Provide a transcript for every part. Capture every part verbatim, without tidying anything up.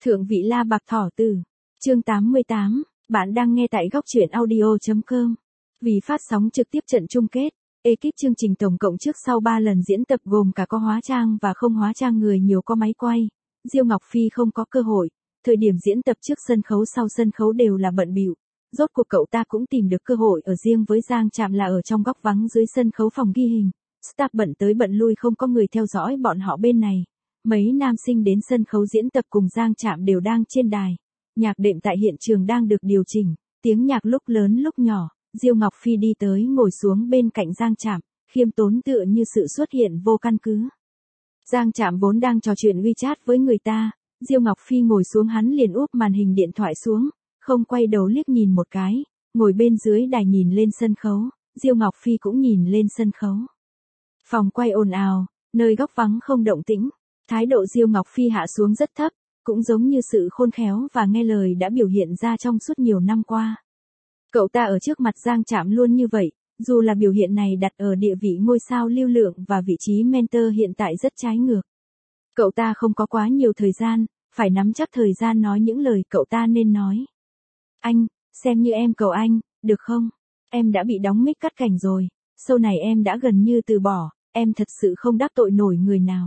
Thượng vị La Bạc Thỏ Tử. Chương tám mươi tám, bạn đang nghe tại góc truyện audio chấm com. Vì phát sóng trực tiếp trận chung kết, ekip chương trình tổng cộng trước sau ba lần diễn tập gồm cả có hóa trang và không hóa trang người nhiều có máy quay. Diêu Ngọc Phi không có cơ hội, thời điểm diễn tập trước sân khấu sau sân khấu đều là bận bịu. Rốt cuộc cậu ta cũng tìm được cơ hội ở riêng với Giang Trạm là ở trong góc vắng dưới sân khấu phòng ghi hình. Staff bận tới bận lui không có người theo dõi bọn họ bên này. Mấy nam sinh đến sân khấu diễn tập cùng Giang Trạm đều đang trên đài. Nhạc đệm tại hiện trường đang được điều chỉnh, tiếng nhạc lúc lớn lúc nhỏ. Diêu Ngọc Phi đi tới ngồi xuống bên cạnh Giang Trạm, khiêm tốn tựa như sự xuất hiện vô căn cứ. Giang Trạm vốn đang trò chuyện WeChat với người ta, Diêu Ngọc Phi ngồi xuống hắn liền úp màn hình điện thoại xuống, không quay đầu liếc nhìn một cái, ngồi bên dưới đài nhìn lên sân khấu, Diêu Ngọc Phi cũng nhìn lên sân khấu. Phòng quay ồn ào, nơi góc vắng không động tĩnh, thái độ Diêu Ngọc Phi hạ xuống rất thấp, cũng giống như sự khôn khéo và nghe lời đã biểu hiện ra trong suốt nhiều năm qua. Cậu ta ở trước mặt Giang Trạm luôn như vậy, dù là biểu hiện này đặt ở địa vị ngôi sao lưu lượng và vị trí mentor hiện tại rất trái ngược. Cậu ta không có quá nhiều thời gian, phải nắm chắc thời gian nói những lời cậu ta nên nói. Anh, xem như em cầu anh, được không? Em đã bị đóng mic cắt cảnh rồi, sau này em đã gần như từ bỏ, em thật sự không đắc tội nổi người nào.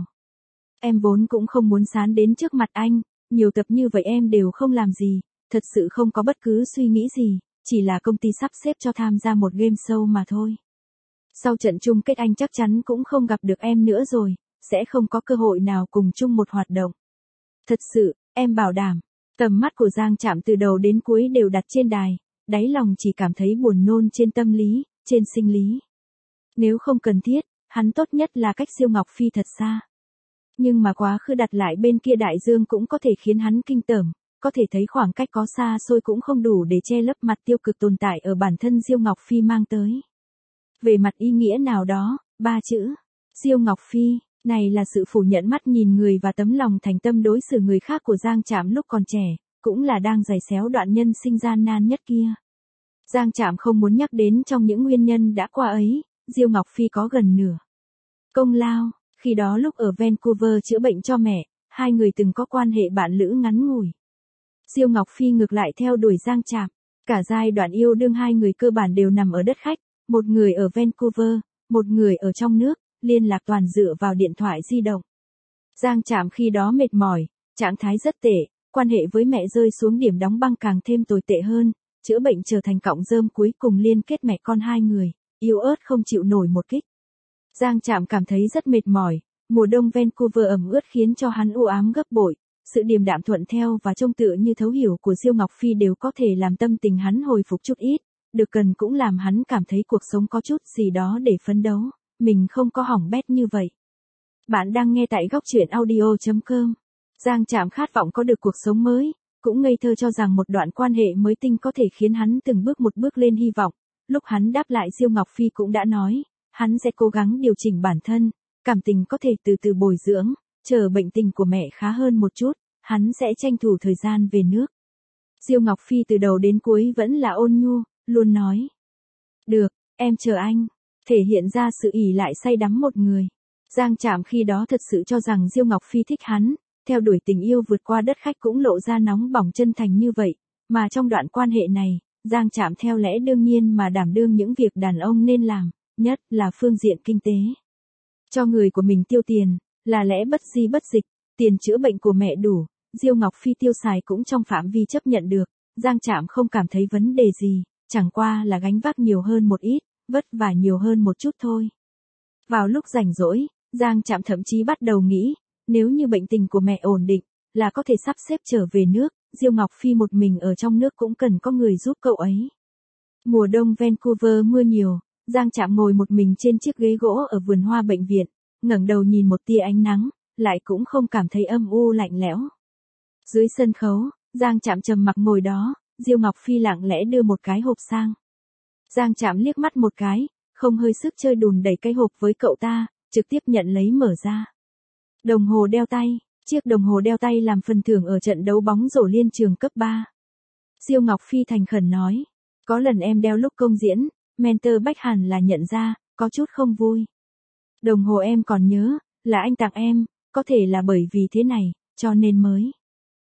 Em vốn cũng không muốn sán đến trước mặt anh, nhiều tập như vậy em đều không làm gì, thật sự không có bất cứ suy nghĩ gì, chỉ là công ty sắp xếp cho tham gia một game show mà thôi. Sau trận chung kết anh chắc chắn cũng không gặp được em nữa rồi, sẽ không có cơ hội nào cùng chung một hoạt động. Thật sự, em bảo đảm. Tầm mắt của Giang Trạm từ đầu đến cuối đều đặt trên đài, đáy lòng chỉ cảm thấy buồn nôn trên tâm lý, trên sinh lý. Nếu không cần thiết, hắn tốt nhất là cách Diêu Ngọc Phi thật xa. Nhưng mà quá khứ đặt lại bên kia đại dương cũng có thể khiến hắn kinh tởm, có thể thấy khoảng cách có xa xôi cũng không đủ để che lấp mặt tiêu cực tồn tại ở bản thân Diêu Ngọc Phi mang tới. Về mặt ý nghĩa nào đó, ba chữ, Diêu Ngọc Phi, này là sự phủ nhận mắt nhìn người và tấm lòng thành tâm đối xử người khác của Giang Trạm lúc còn trẻ, cũng là đang giày xéo đoạn nhân sinh gian nan nhất kia. Giang Trạm không muốn nhắc đến trong những nguyên nhân đã qua ấy, Diêu Ngọc Phi có gần nửa công lao, khi đó lúc ở Vancouver chữa bệnh cho mẹ, hai người từng có quan hệ bạn lữ ngắn ngủi. Diêu Ngọc Phi ngược lại theo đuổi Giang Trạm, cả giai đoạn yêu đương hai người cơ bản đều nằm ở đất khách, một người ở Vancouver, một người ở trong nước, liên lạc toàn dựa vào điện thoại di động. Giang Trạm khi đó mệt mỏi, trạng thái rất tệ, quan hệ với mẹ rơi xuống điểm đóng băng càng thêm tồi tệ hơn, chữa bệnh trở thành cọng rơm cuối cùng liên kết mẹ con hai người, yếu ớt không chịu nổi một kích. Giang Trạm cảm thấy rất mệt mỏi, mùa đông Vancouver ẩm ướt khiến cho hắn u ám gấp bội, sự điềm đạm thuận theo và trông tựa như thấu hiểu của Diêu Ngọc Phi đều có thể làm tâm tình hắn hồi phục chút ít, được cần cũng làm hắn cảm thấy cuộc sống có chút gì đó để phấn đấu, mình không có hỏng bét như vậy. Bạn đang nghe tại góc truyện audio chấm com. Giang Trạm khát vọng có được cuộc sống mới, cũng ngây thơ cho rằng một đoạn quan hệ mới tinh có thể khiến hắn từng bước một bước lên hy vọng. Lúc hắn đáp lại Diêu Ngọc Phi cũng đã nói, hắn sẽ cố gắng điều chỉnh bản thân, cảm tình có thể từ từ bồi dưỡng, chờ bệnh tình của mẹ khá hơn một chút, hắn sẽ tranh thủ thời gian về nước. Diêu Ngọc Phi từ đầu đến cuối vẫn là ôn nhu, luôn nói. Được, em chờ anh, thể hiện ra sự ỷ lại say đắm một người. Giang Trạm khi đó thật sự cho rằng Diêu Ngọc Phi thích hắn, theo đuổi tình yêu vượt qua đất khách cũng lộ ra nóng bỏng chân thành như vậy, mà trong đoạn quan hệ này, Giang Trạm theo lẽ đương nhiên mà đảm đương những việc đàn ông nên làm, nhất là phương diện kinh tế. Cho người của mình tiêu tiền, là lẽ bất di bất dịch, tiền chữa bệnh của mẹ đủ, Diêu Ngọc Phi tiêu xài cũng trong phạm vi chấp nhận được, Giang Trạm không cảm thấy vấn đề gì, chẳng qua là gánh vác nhiều hơn một ít, vất vả nhiều hơn một chút thôi. Vào lúc rảnh rỗi, Giang Trạm thậm chí bắt đầu nghĩ, nếu như bệnh tình của mẹ ổn định, là có thể sắp xếp trở về nước, Diêu Ngọc Phi một mình ở trong nước cũng cần có người giúp cậu ấy. Mùa đông Vancouver mưa nhiều, Giang Trạm ngồi một mình trên chiếc ghế gỗ ở vườn hoa bệnh viện, ngẩng đầu nhìn một tia ánh nắng, lại cũng không cảm thấy âm u lạnh lẽo. Dưới sân khấu, Giang Trạm trầm mặc ngồi đó, Diêu Ngọc Phi lặng lẽ đưa một cái hộp sang. Giang Trạm liếc mắt một cái, không hơi sức chơi đùn đẩy cái hộp với cậu ta, trực tiếp nhận lấy mở ra. Đồng hồ đeo tay, chiếc đồng hồ đeo tay làm phần thưởng ở trận đấu bóng rổ liên trường cấp ba. Diêu Ngọc Phi thành khẩn nói, có lần em đeo lúc công diễn, mentor Bách hẳn là nhận ra, có chút không vui. Đồng hồ em còn nhớ, là anh tặng em, có thể là bởi vì thế này, cho nên mới.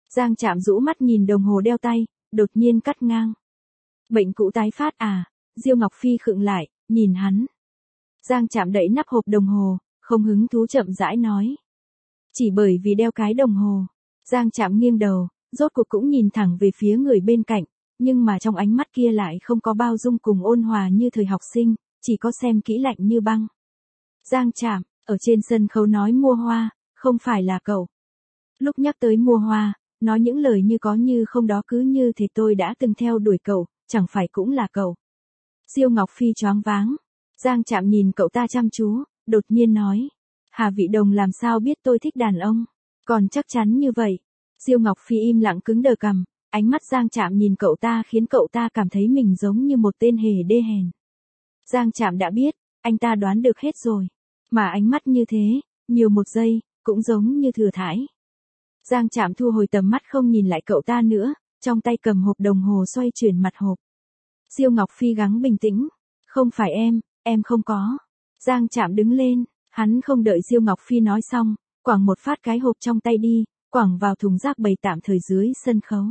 Giang Trạm rũ mắt nhìn đồng hồ đeo tay, đột nhiên cắt ngang. Bệnh cũ tái phát à? Diêu Ngọc Phi khựng lại, nhìn hắn. Giang Trạm đẩy nắp hộp đồng hồ, không hứng thú chậm rãi nói. Chỉ bởi vì đeo cái đồng hồ. Giang Trạm nghiêng đầu, rốt cuộc cũng nhìn thẳng về phía người bên cạnh, nhưng mà trong ánh mắt kia lại không có bao dung cùng ôn hòa như thời học sinh, chỉ có xem kỹ lạnh như băng. Giang Trạm, ở trên sân khấu nói mua hoa, không phải là cậu. Lúc nhắc tới mua hoa, nói những lời như có như không đó cứ như thể tôi đã từng theo đuổi cậu, chẳng phải cũng là cậu. Diêu Ngọc Phi choáng váng. Giang Trạm nhìn cậu ta chăm chú, đột nhiên nói. Hà Vị Đồng làm sao biết tôi thích đàn ông, còn chắc chắn như vậy. Diêu Ngọc Phi im lặng cứng đờ cằm, ánh mắt Giang Trạm nhìn cậu ta khiến cậu ta cảm thấy mình giống như một tên hề đê hèn. Giang Trạm đã biết, anh ta đoán được hết rồi. Mà ánh mắt như thế, nhiều một giây, cũng giống như thừa thãi. Giang Trạm thu hồi tầm mắt không nhìn lại cậu ta nữa, trong tay cầm hộp đồng hồ xoay chuyển mặt hộp. Diêu Ngọc Phi gắng bình tĩnh. Không phải em, em không có. Giang Trạm đứng lên, hắn không đợi Diêu Ngọc Phi nói xong, quẳng một phát cái hộp trong tay đi, quẳng vào thùng rác bày tạm thời dưới sân khấu.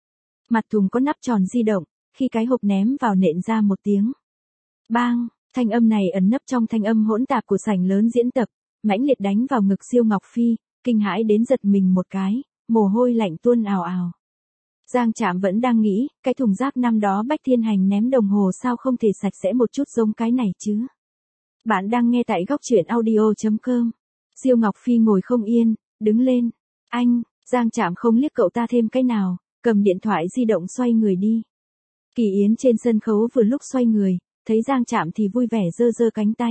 Mặt thùng có nắp tròn di động, khi cái hộp ném vào nện ra một tiếng. Bang, thanh âm này ẩn nấp trong thanh âm hỗn tạp của sảnh lớn diễn tập, mãnh liệt đánh vào ngực Diêu Ngọc Phi, kinh hãi đến giật mình một cái, mồ hôi lạnh tuôn ào ào. Giang Trạm vẫn đang nghĩ, cái thùng rác năm đó Bách Thiên Hành ném đồng hồ sao không thể sạch sẽ một chút giống cái này chứ. Bạn đang nghe tại góc truyện audio chấm com. Diêu Ngọc Phi ngồi không yên, đứng lên. Anh, Giang Trạm không liếc cậu ta thêm cái nào, cầm điện thoại di động xoay người đi. Kỳ Yến trên sân khấu vừa lúc xoay người, thấy Giang Trạm thì vui vẻ giơ giơ cánh tay.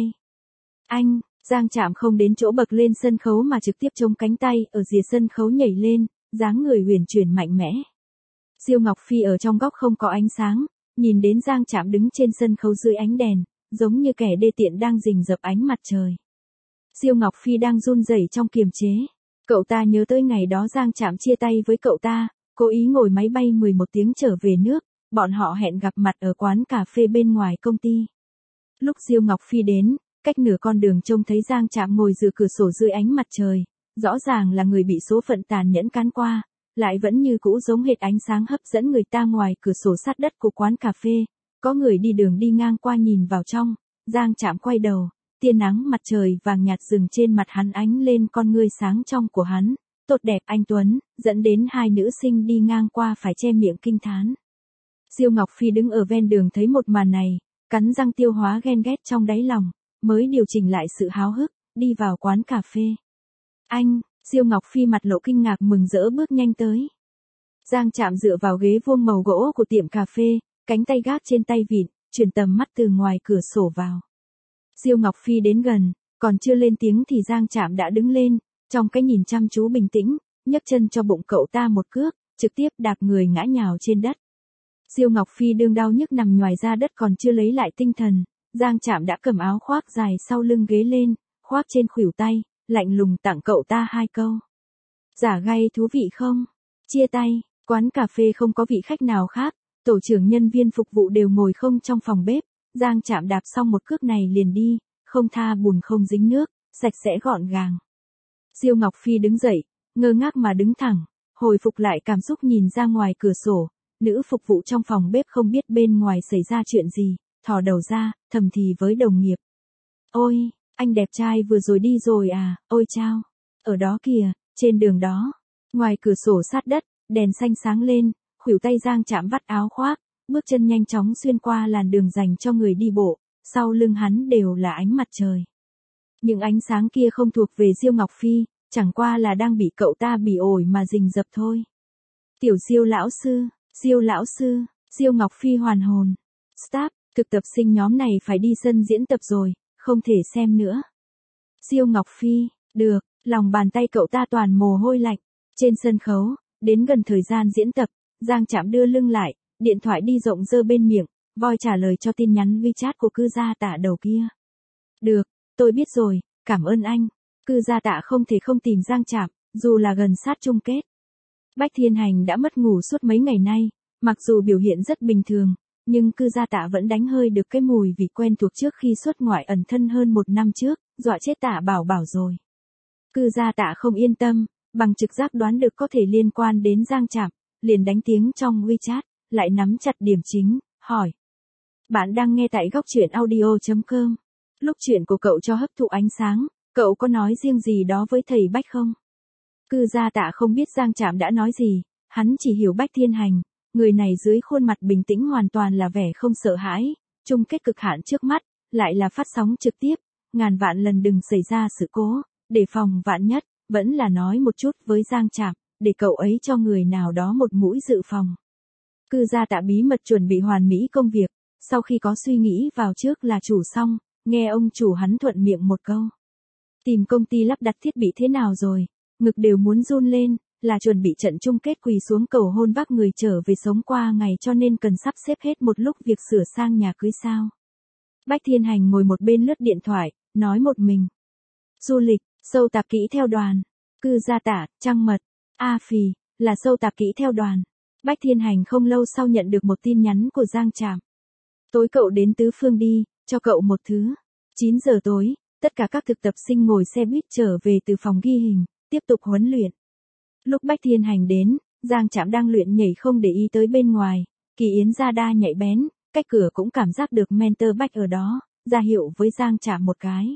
Anh, Giang Trạm không đến chỗ bậc lên sân khấu mà trực tiếp chống cánh tay ở rìa sân khấu nhảy lên, dáng người huyền chuyển mạnh mẽ. Diêu Ngọc Phi ở trong góc không có ánh sáng, nhìn đến Giang Trạm đứng trên sân khấu dưới ánh đèn, giống như kẻ đê tiện đang rình rập ánh mặt trời. Diêu Ngọc Phi đang run rẩy trong kiềm chế. Cậu ta nhớ tới ngày đó Giang Trạm chia tay với cậu ta, cố ý ngồi máy bay mười một tiếng trở về nước, bọn họ hẹn gặp mặt ở quán cà phê bên ngoài công ty. Lúc Diêu Ngọc Phi đến, cách nửa con đường trông thấy Giang Trạm ngồi dựa cửa sổ dưới ánh mặt trời, rõ ràng là người bị số phận tàn nhẫn cán qua, lại vẫn như cũ giống hệt ánh sáng hấp dẫn người ta ngoài cửa sổ sát đất của quán cà phê. Có người đi đường đi ngang qua nhìn vào trong, Giang Trạm quay đầu, tia nắng mặt trời vàng nhạt dừng trên mặt hắn ánh lên con ngươi sáng trong của hắn, tốt đẹp anh tuấn, dẫn đến hai nữ sinh đi ngang qua phải che miệng kinh thán. Diêu Ngọc Phi đứng ở ven đường thấy một màn này, cắn răng tiêu hóa ghen ghét trong đáy lòng, mới điều chỉnh lại sự háo hức, đi vào quán cà phê. Anh, Diêu Ngọc Phi mặt lộ kinh ngạc mừng rỡ bước nhanh tới. Giang Trạm dựa vào ghế vuông màu gỗ của tiệm cà phê, cánh tay gác trên tay vịn, chuyển tầm mắt từ ngoài cửa sổ vào. Diêu Ngọc Phi đến gần, còn chưa lên tiếng thì Giang Trạm đã đứng lên, trong cái nhìn chăm chú bình tĩnh, nhấc chân cho bụng cậu ta một cước, trực tiếp đạp người ngã nhào trên đất. Diêu Ngọc Phi đương đau nhức nằm nhoài ra đất còn chưa lấy lại tinh thần, Giang Trạm đã cầm áo khoác dài sau lưng ghế lên, khoác trên khuỷu tay, lạnh lùng tặng cậu ta hai câu. Giả gay thú vị không? Chia tay, quán cà phê không có vị khách nào khác, tổ trưởng nhân viên phục vụ đều ngồi không trong phòng bếp, Giang Trạm đạp xong một cước này liền đi, không tha bùn không dính nước, sạch sẽ gọn gàng. Diêu Ngọc Phi đứng dậy, ngơ ngác mà đứng thẳng, hồi phục lại cảm xúc nhìn ra ngoài cửa sổ, nữ phục vụ trong phòng bếp không biết bên ngoài xảy ra chuyện gì, thò đầu ra, thầm thì với đồng nghiệp. Ôi, anh đẹp trai vừa rồi đi rồi à, ôi chao, ở đó kìa, trên đường đó, ngoài cửa sổ sát đất, đèn xanh sáng lên, khuỷu tay Giang Trạm vắt áo khoác, bước chân nhanh chóng xuyên qua làn đường dành cho người đi bộ, sau lưng hắn đều là ánh mặt trời. Những ánh sáng kia không thuộc về Diêu Ngọc Phi, chẳng qua là đang bị cậu ta bỉ ổi mà rình rập thôi. Tiểu Diêu lão sư, Diêu lão sư, Diêu Ngọc Phi hoàn hồn. Stop, thực tập sinh nhóm này phải đi sân diễn tập rồi, không thể xem nữa. Diêu Ngọc Phi, được, lòng bàn tay cậu ta toàn mồ hôi lạnh. Trên sân khấu, đến gần thời gian diễn tập, Giang Trạm đưa lưng lại, điện thoại đi rộng dơ bên miệng, voi trả lời cho tin nhắn WeChat của cư gia Tạ đầu kia. Được, tôi biết rồi, cảm ơn anh. Cư gia Tạ không thể không tìm Giang Trạm, dù là gần sát chung kết. Bách Thiên Hành đã mất ngủ suốt mấy ngày nay, mặc dù biểu hiện rất bình thường, nhưng cư gia Tạ vẫn đánh hơi được cái mùi vì quen thuộc trước khi xuất ngoại ẩn thân hơn một năm trước, dọa chết Tạ Bảo Bảo rồi. Cư gia Tạ không yên tâm, bằng trực giác đoán được có thể liên quan đến Giang Trạm, liền đánh tiếng trong WeChat, lại nắm chặt điểm chính, hỏi. Bạn đang nghe tại góc truyện audio.com. Lúc chuyện của cậu cho hấp thụ ánh sáng, cậu có nói riêng gì đó với thầy Bách không? Cư gia Tạ không biết Giang Trạm đã nói gì, hắn chỉ hiểu Bách Thiên Hành, người này dưới khuôn mặt bình tĩnh hoàn toàn là vẻ không sợ hãi, chung kết cực hạn trước mắt, lại là phát sóng trực tiếp, ngàn vạn lần đừng xảy ra sự cố, để phòng vạn nhất, vẫn là nói một chút với Giang Trạm, để cậu ấy cho người nào đó một mũi dự phòng. Cư gia Tạ bí mật chuẩn bị hoàn mỹ công việc, sau khi có suy nghĩ vào trước là chủ xong, nghe ông chủ hắn thuận miệng một câu. Tìm công ty lắp đặt thiết bị thế nào rồi, ngực đều muốn run lên, là chuẩn bị trận chung kết quỳ xuống cầu hôn vác người trở về sống qua ngày cho nên cần sắp xếp hết một lúc việc sửa sang nhà cưới sao. Bách Thiên Hành ngồi một bên lướt điện thoại, nói một mình. Du lịch, sâu tạp kỹ theo đoàn, Cư gia Tạ, trăng mật, A Phì, là sâu tạp kỹ theo đoàn. Bách Thiên Hành không lâu sau nhận được một tin nhắn của Giang Trạm. Tối cậu đến Tứ Phương đi, cho cậu một thứ. chín giờ tối, tất cả các thực tập sinh ngồi xe buýt trở về từ phòng ghi hình, tiếp tục huấn luyện. Lúc Bách Thiên Hành đến, Giang Trạm đang luyện nhảy không để ý tới bên ngoài, Kỳ Yến ra đa nhạy bén, cách cửa cũng cảm giác được mentor Bách ở đó, ra hiệu với Giang Trạm một cái.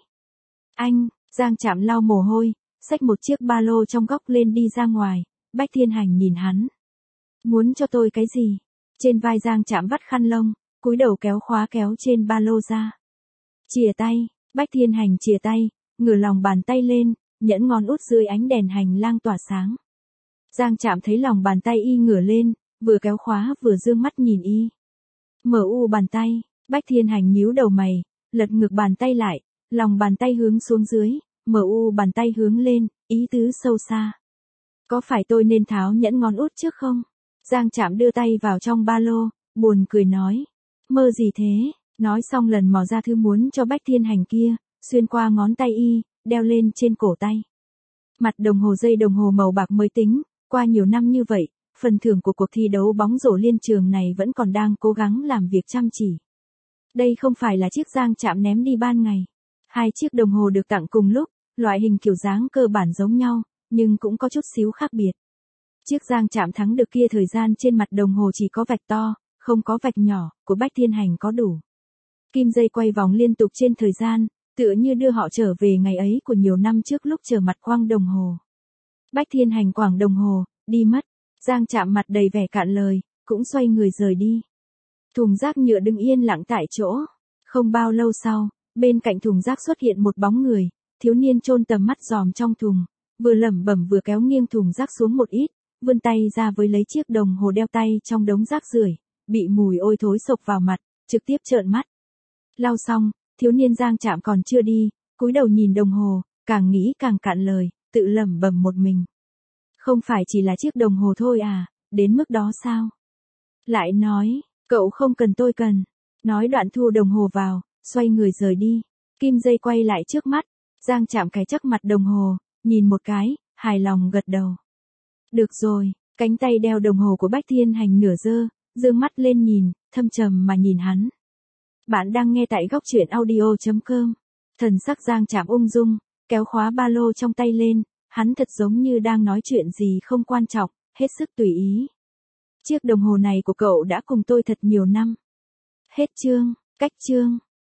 Anh, Giang Trạm lau mồ hôi, xách một chiếc ba lô trong góc lên đi ra ngoài, Bách Thiên Hành nhìn hắn. Muốn cho tôi cái gì? Trên vai Giang Trạm vắt khăn lông, cúi đầu kéo khóa kéo trên ba lô ra. Chìa tay, Bách Thiên Hành chìa tay, ngửa lòng bàn tay lên, nhẫn ngón út dưới ánh đèn hành lang tỏa sáng. Giang Trạm thấy lòng bàn tay y ngửa lên, vừa kéo khóa vừa dương mắt nhìn y. Mở u bàn tay, Bách Thiên Hành nhíu đầu mày, lật ngược bàn tay lại, lòng bàn tay hướng xuống dưới, mở u bàn tay hướng lên, ý tứ sâu xa. Có phải tôi nên tháo nhẫn ngón út trước không? Giang Trạm đưa tay vào trong ba lô, buồn cười nói. Mơ gì thế? Nói xong lần mò ra thứ muốn cho Bách Thiên Hành kia, xuyên qua ngón tay y, đeo lên trên cổ tay. Mặt đồng hồ dây đồng hồ màu bạc mới tính, qua nhiều năm như vậy, phần thưởng của cuộc thi đấu bóng rổ liên trường này vẫn còn đang cố gắng làm việc chăm chỉ. Đây không phải là chiếc Giang Trạm ném đi ban ngày. Hai chiếc đồng hồ được tặng cùng lúc, loại hình kiểu dáng cơ bản giống nhau, nhưng cũng có chút xíu khác biệt. Chiếc Giang Trạm thắng được kia thời gian trên mặt đồng hồ chỉ có vạch to, không có vạch nhỏ, của Bách Thiên Hành có đủ. Kim dây quay vòng liên tục trên thời gian, tựa như đưa họ trở về ngày ấy của nhiều năm trước lúc chờ mặt quang đồng hồ. Bách Thiên Hành quẳng đồng hồ, đi mất. Giang Trạm mặt đầy vẻ cạn lời, cũng xoay người rời đi. Thùng rác nhựa đứng yên lặng tại chỗ. Không bao lâu sau, bên cạnh thùng rác xuất hiện một bóng người, thiếu niên chôn tầm mắt dòm trong thùng, vừa lẩm bẩm vừa kéo nghiêng thùng rác xuống một ít, vươn tay ra với lấy chiếc đồng hồ đeo tay trong đống rác rưởi, bị mùi ôi thối sộc vào mặt, trực tiếp trợn mắt. Lau xong, thiếu niên Giang Trạm còn chưa đi, cúi đầu nhìn đồng hồ, càng nghĩ càng cạn lời, tự lẩm bẩm một mình. Không phải chỉ là chiếc đồng hồ thôi à, đến mức đó sao? Lại nói, cậu không cần tôi cần. Nói đoạn thu đồng hồ vào, xoay người rời đi. Kim dây quay lại trước mắt, Giang Trạm cái chắc mặt đồng hồ, nhìn một cái, hài lòng gật đầu. Được rồi, cánh tay đeo đồng hồ của Bách Thiên Hành nửa giơ, dương mắt lên nhìn, thâm trầm mà nhìn hắn. Bạn đang nghe tại góc truyện audio.com. Thần sắc Giang Trạm ung dung, kéo khóa ba lô trong tay lên, hắn thật giống như đang nói chuyện gì không quan trọng, hết sức tùy ý. Chiếc đồng hồ này của cậu đã cùng tôi thật nhiều năm. Hết chương, cách chương.